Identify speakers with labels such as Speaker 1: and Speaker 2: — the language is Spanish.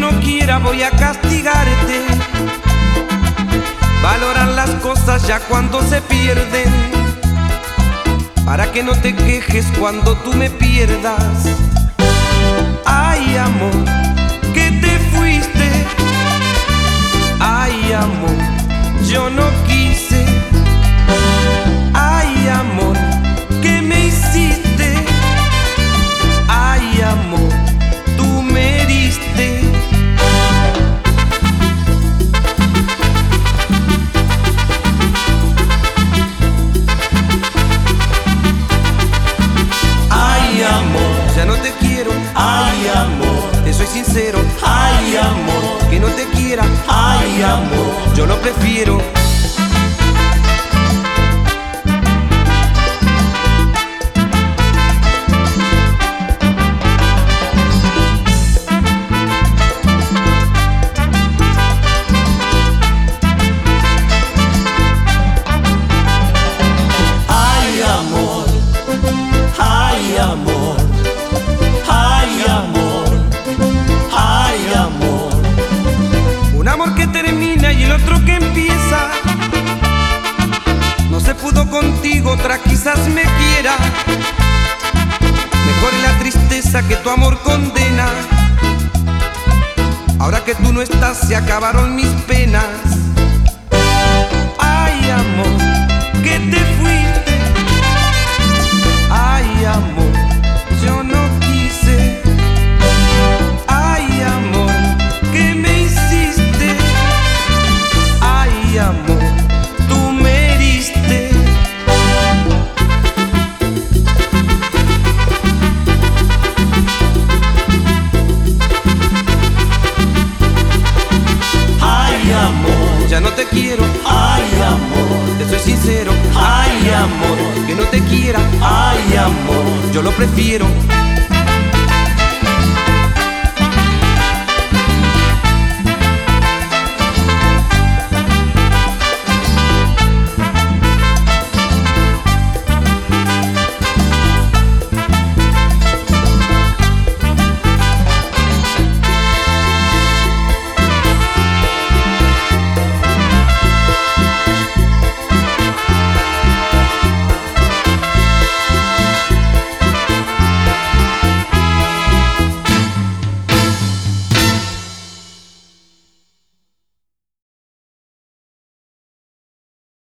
Speaker 1: no quiera voy a castigarte. Valorar las cosas ya cuando se pierden, para que no te quejes cuando tú me pierdas. Ay, amor, que te fuiste. Ay, amor, yo no quise. Ay, amor, ¿qué me hiciste? Ay, amor, tú me heriste. Ay, amor, ya no te quiero. Ay, amor, te soy sincero. Ay, amor, que no te quiera. Ay, amor, yo lo prefiero. Un amor que termina y el otro que empieza. No se pudo contigo, otra quizás me quiera. Mejor es la tristeza que tu amor condena. Ahora que tú no estás se acabaron mis penas. Ay, amor, que te fuiste. Ay, amor, yo no quise. Ay, amor, ¿qué me hiciste? Ay, amor, tú me heriste. Ay, amor, ya no te quiero. Ay, amor, te soy sincero. Ay, amor, que no te quiera. Ay, amor, yo lo prefiero.